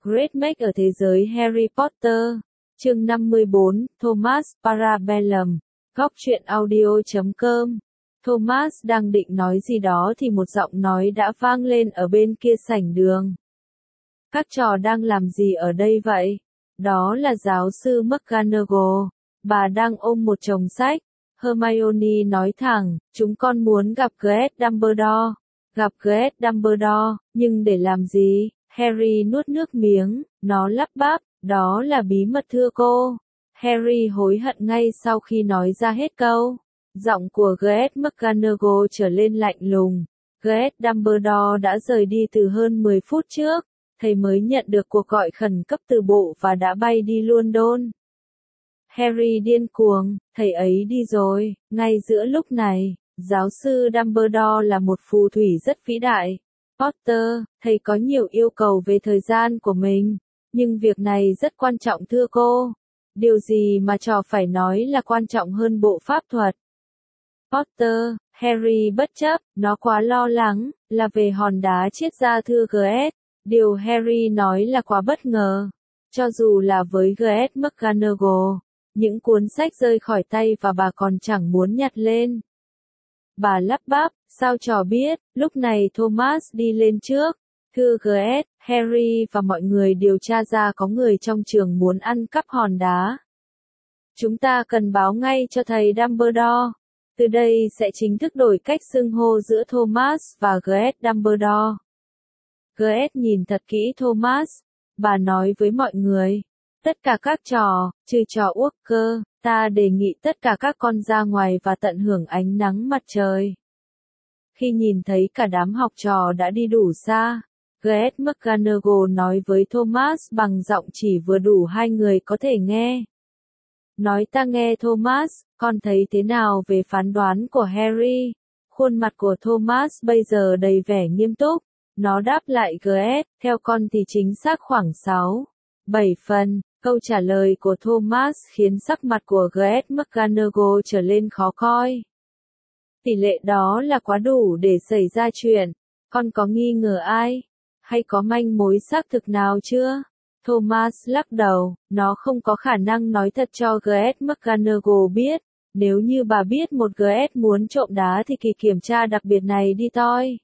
Great Make ở thế giới Harry Potter. Chương 54, Thomas Parabellum. Góc truyện audio.com. Thomas đang định nói gì đó thì một giọng nói đã vang lên ở bên kia sảnh đường. Các trò đang làm gì ở đây vậy? Đó là giáo sư McGonagall. Bà đang ôm một chồng sách. Hermione nói thẳng, chúng con muốn gặp Greg Dumbledore. Gặp Greg Dumbledore, nhưng để làm gì? Harry nuốt nước miếng, nó lắp bắp, đó là bí mật thưa cô. Harry hối hận ngay sau khi nói ra hết câu. Giọng của Greg McGonagall trở lên lạnh lùng. Greg Dumbledore đã rời đi từ hơn 10 phút trước. Thầy mới nhận được cuộc gọi khẩn cấp từ bộ và đã bay đi London. Harry điên cuồng, thầy ấy đi rồi, ngay giữa lúc này, giáo sư Dumbledore là một phù thủy rất vĩ đại. Potter, thầy có nhiều yêu cầu về thời gian của mình, nhưng việc này rất quan trọng thưa cô. Điều gì mà trò phải nói là quan trọng hơn bộ pháp thuật? Potter, Harry bất chấp, nó quá lo lắng, là về hòn đá triết gia thưa Greg. Điều Harry nói là quá bất ngờ. Cho dù là với Greg McGonagall, những cuốn sách rơi khỏi tay và bà còn chẳng muốn nhặt lên. Bà lắp bắp, sao trò biết, lúc này Thomas đi lên trước. Thưa Greg, Harry và mọi người điều tra ra có người trong trường muốn ăn cắp hòn đá. Chúng ta cần báo ngay cho thầy Dumbledore. Từ đây sẽ chính thức đổi cách xưng hô giữa Thomas và Greg Dumbledore. Greg nhìn thật kỹ Thomas. Bà nói với mọi người. Tất cả các trò, trừ trò Walker, ta đề nghị tất cả các con ra ngoài và tận hưởng ánh nắng mặt trời. Khi nhìn thấy cả đám học trò đã đi đủ xa, Greg McGonagall nói với Thomas bằng giọng chỉ vừa đủ hai người có thể nghe. Nói ta nghe Thomas, con thấy thế nào về phán đoán của Harry? Khuôn mặt của Thomas bây giờ đầy vẻ nghiêm túc. Nó đáp lại Greg, theo con thì chính xác khoảng 6-7 phần. Câu trả lời của Thomas khiến sắc mặt của Greg McGonagall trở lên khó coi. Tỷ lệ đó là quá đủ để xảy ra chuyện. Con có nghi ngờ ai? Hay có manh mối xác thực nào chưa? Thomas lắc đầu, nó không có khả năng nói thật cho Greg McGonagall biết. Nếu như bà biết một Greg muốn trộm đá thì kỳ kiểm tra đặc biệt này đi toi.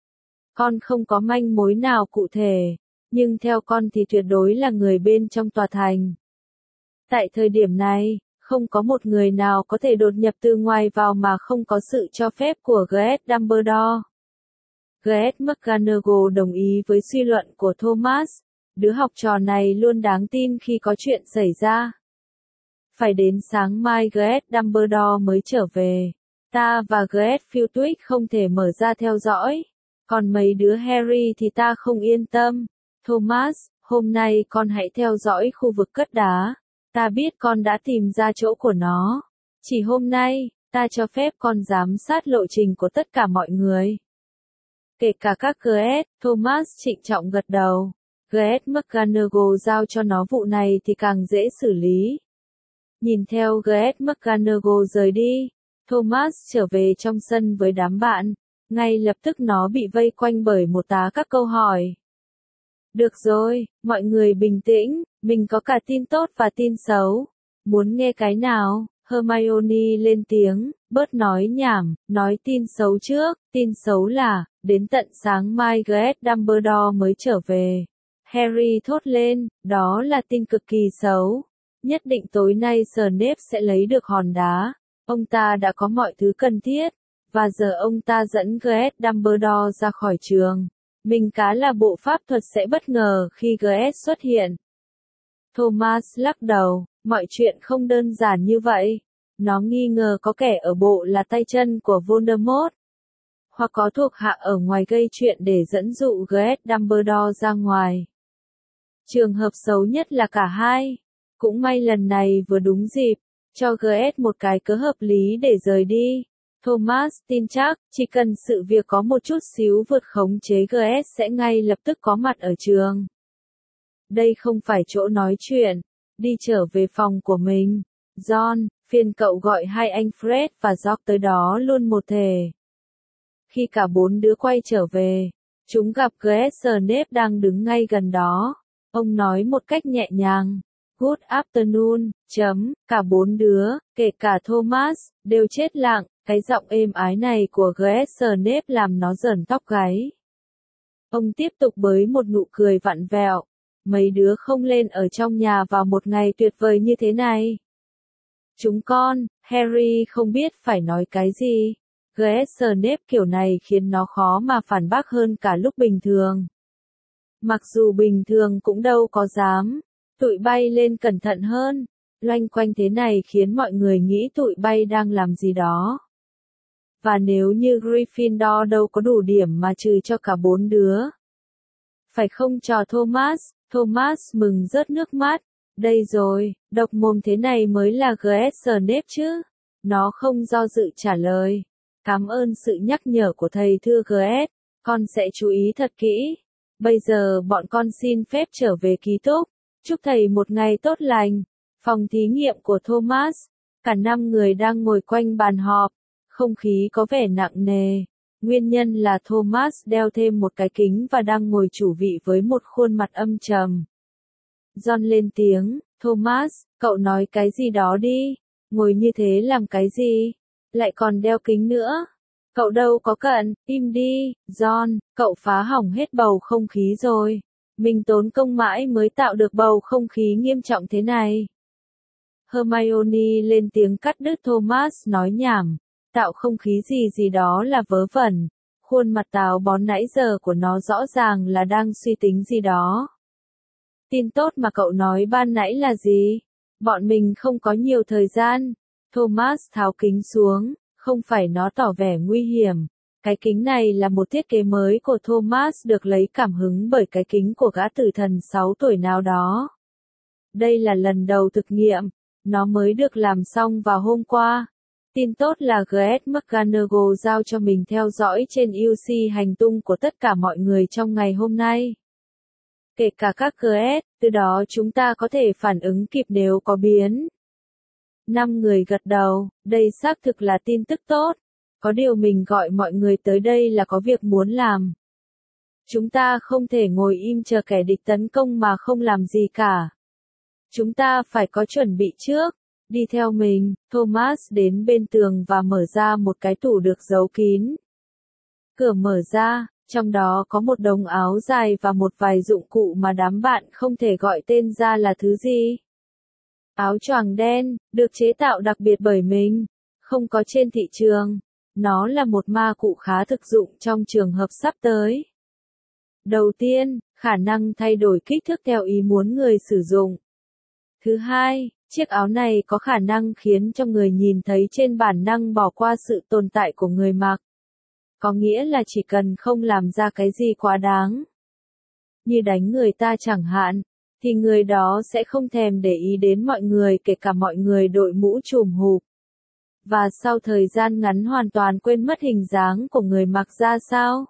Con không có manh mối nào cụ thể, nhưng theo con thì tuyệt đối là người bên trong tòa thành. Tại thời điểm này, không có một người nào có thể đột nhập từ ngoài vào mà không có sự cho phép của Greg Dumbledore. Greg McGonagall đồng ý với suy luận của Thomas. Đứa học trò này luôn đáng tin khi có chuyện xảy ra. Phải đến sáng mai Greg Dumbledore mới trở về. Ta và Greg Filtwick không thể mở ra theo dõi. Còn mấy đứa Harry thì ta không yên tâm. Thomas, hôm nay con hãy theo dõi khu vực cất đá. Ta biết con đã tìm ra chỗ của nó. Chỉ hôm nay, ta cho phép con giám sát lộ trình của tất cả mọi người. Kể cả các Greg, Thomas trịnh trọng gật đầu. Greg McGonagall giao cho nó vụ này thì càng dễ xử lý. Nhìn theo Greg McGonagall rời đi, Thomas trở về trong sân với đám bạn. Ngay lập tức nó bị vây quanh bởi một tá các câu hỏi. Được rồi, mọi người bình tĩnh, mình có cả tin tốt và tin xấu. Muốn nghe cái nào? Hermione lên tiếng, bớt nói nhảm, nói tin xấu trước. Tin xấu là, đến tận sáng mai Greg Dumbledore mới trở về. Harry thốt lên, đó là tin cực kỳ xấu. Nhất định tối nay Snape sẽ lấy được hòn đá. Ông ta đã có mọi thứ cần thiết. Và giờ ông ta dẫn Greg Dumbledore ra khỏi trường. Mình cá là bộ pháp thuật sẽ bất ngờ khi Greg xuất hiện. Thomas lắc đầu, mọi chuyện không đơn giản như vậy. Nó nghi ngờ có kẻ ở bộ là tay chân của Voldemort. Hoặc có thuộc hạ ở ngoài gây chuyện để dẫn dụ Greg Dumbledore ra ngoài. Trường hợp xấu nhất là cả hai. Cũng may lần này vừa đúng dịp, cho Greg một cái cớ hợp lý để rời đi. Thomas tin chắc, chỉ cần sự việc có một chút xíu vượt khống chế Greg sẽ ngay lập tức có mặt ở trường. Đây không phải chỗ nói chuyện. Đi trở về phòng của mình. John, phiền cậu gọi hai anh Fred và George tới đó luôn một thể. Khi cả bốn đứa quay trở về, chúng gặp Greg Snape đang đứng ngay gần đó. Ông nói một cách nhẹ nhàng. Good afternoon, cả bốn đứa, kể cả Thomas, đều chết lặng, cái giọng êm ái này của Snape làm nó rợn tóc gáy. Ông tiếp tục với một nụ cười vặn vẹo. Mấy đứa không lên ở trong nhà vào một ngày tuyệt vời như thế này. Chúng con, Harry không biết phải nói cái gì. Snape kiểu này khiến nó khó mà phản bác hơn cả lúc bình thường. Mặc dù bình thường cũng đâu có dám. Tụi bay lên cẩn thận hơn. Loanh quanh thế này khiến mọi người nghĩ tụi bay đang làm gì đó. Và nếu như Gryffindor đâu có đủ điểm mà trừ cho cả bốn đứa. Phải không trò Thomas? Thomas mừng rớt nước mắt. Đây rồi, độc mồm thế này mới là Snape chứ. Nó không do dự trả lời. Cảm ơn sự nhắc nhở của thầy thưa Gs. Con sẽ chú ý thật kỹ. Bây giờ bọn con xin phép trở về ký túc. Chúc thầy một ngày tốt lành. Phòng thí nghiệm của Thomas. Cả 5 người đang ngồi quanh bàn họp. Không khí có vẻ nặng nề. Nguyên nhân là Thomas đeo thêm một cái kính và đang ngồi chủ vị với một khuôn mặt âm trầm. John lên tiếng, Thomas, cậu nói cái gì đó đi. Ngồi như thế làm cái gì? Lại còn đeo kính nữa. Cậu đâu có cần, im đi, John, cậu phá hỏng hết bầu không khí rồi. Mình tốn công mãi mới tạo được bầu không khí nghiêm trọng thế này. Hermione lên tiếng cắt đứt Thomas nói nhảm. Tạo không khí gì đó là vớ vẩn. Khuôn mặt táo bón nãy giờ của nó rõ ràng là đang suy tính gì đó. Tin tốt mà cậu nói ban nãy là gì? Bọn mình không có nhiều thời gian. Thomas tháo kính xuống, không phải nó tỏ vẻ nguy hiểm. Cái kính này là một thiết kế mới của Thomas được lấy cảm hứng bởi cái kính của gã tử thần 6 tuổi nào đó. Đây là lần đầu thực nghiệm. Nó mới được làm xong vào hôm qua. Tin tốt là G.S. McGonagall giao cho mình theo dõi trên UC hành tung của tất cả mọi người trong ngày hôm nay. Kể cả các G.S., từ đó chúng ta có thể phản ứng kịp nếu có biến. 5 người gật đầu, đây xác thực là tin tức tốt. Có điều mình gọi mọi người tới đây là có việc muốn làm. Chúng ta không thể ngồi im chờ kẻ địch tấn công mà không làm gì cả. Chúng ta phải có chuẩn bị trước. Đi theo mình, Thomas đến bên tường và mở ra một cái tủ được giấu kín. Cửa mở ra, trong đó có một đống áo dài và một vài dụng cụ mà đám bạn không thể gọi tên ra là thứ gì. Áo choàng đen, được chế tạo đặc biệt bởi mình, không có trên thị trường. Nó là một ma cụ khá thực dụng trong trường hợp sắp tới. Đầu tiên, khả năng thay đổi kích thước theo ý muốn người sử dụng. Thứ hai, chiếc áo này có khả năng khiến cho người nhìn thấy trên bản năng bỏ qua sự tồn tại của người mặc. Có nghĩa là chỉ cần không làm ra cái gì quá đáng, như đánh người ta chẳng hạn, thì người đó sẽ không thèm để ý đến mọi người, kể cả mọi người đội mũ trùm hụp. Và sau thời gian ngắn hoàn toàn quên mất hình dáng của người mặc ra sao.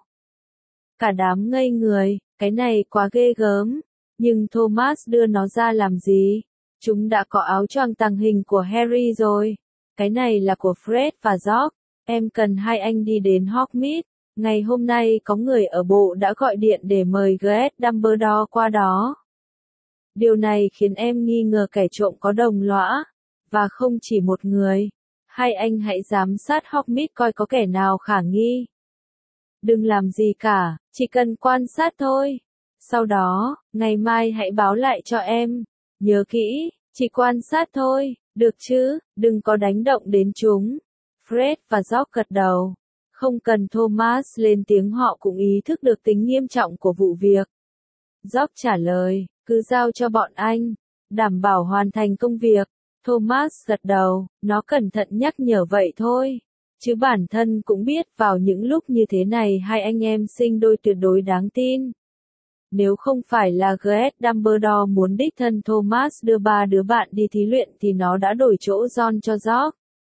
Cả đám ngây người, cái này quá ghê gớm. Nhưng Thomas đưa nó ra làm gì? Chúng đã có áo choàng tàng hình của Harry rồi. Cái này là của Fred và George. Em cần hai anh đi đến Hogsmeade. Ngày hôm nay có người ở bộ đã gọi điện để mời G.S. Dumbledore qua đó. Điều này khiến em nghi ngờ kẻ trộm có đồng lõa. Và không chỉ một người. Hai anh hãy giám sát Hogsmeade coi có kẻ nào khả nghi. Đừng làm gì cả, chỉ cần quan sát thôi. Sau đó, ngày mai hãy báo lại cho em. Nhớ kỹ, chỉ quan sát thôi, được chứ, đừng có đánh động đến chúng. Fred và George gật đầu. Không cần Thomas lên tiếng họ cũng ý thức được tính nghiêm trọng của vụ việc. George trả lời, cứ giao cho bọn anh, đảm bảo hoàn thành công việc. Thomas gật đầu, nó cẩn thận nhắc nhở vậy thôi. Chứ bản thân cũng biết vào những lúc như thế này hai anh em sinh đôi tuyệt đối đáng tin. Nếu không phải là G.S. Dumbledore muốn đích thân Thomas đưa ba đứa bạn đi thí luyện thì nó đã đổi chỗ John cho George.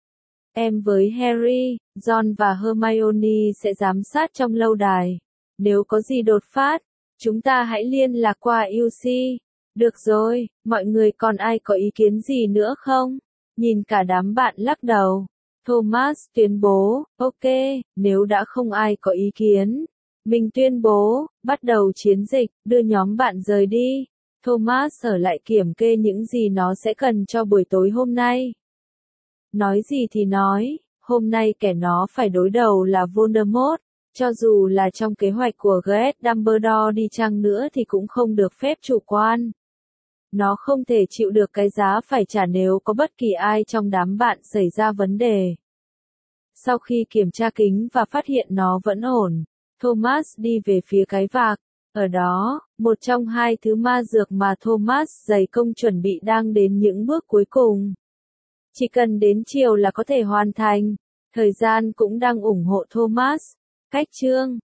Em với Harry, John và Hermione sẽ giám sát trong lâu đài. Nếu có gì đột phát, chúng ta hãy liên lạc qua UC. Được rồi, mọi người còn ai có ý kiến gì nữa không? Nhìn cả đám bạn lắc đầu. Thomas tuyên bố, ok, nếu đã không ai có ý kiến. Mình tuyên bố, bắt đầu chiến dịch, đưa nhóm bạn rời đi. Thomas ở lại kiểm kê những gì nó sẽ cần cho buổi tối hôm nay. Nói gì thì nói, hôm nay kẻ nó phải đối đầu là Voldemort, cho dù là trong kế hoạch của Greg Dumbledore đi chăng nữa thì cũng không được phép chủ quan. Nó không thể chịu được cái giá phải trả nếu có bất kỳ ai trong đám bạn xảy ra vấn đề. Sau khi kiểm tra kính và phát hiện nó vẫn ổn, Thomas đi về phía cái vạc. Ở đó, một trong hai thứ ma dược mà Thomas dày công chuẩn bị đang đến những bước cuối cùng. Chỉ cần đến chiều là có thể hoàn thành. Thời gian cũng đang ủng hộ Thomas. Cách chương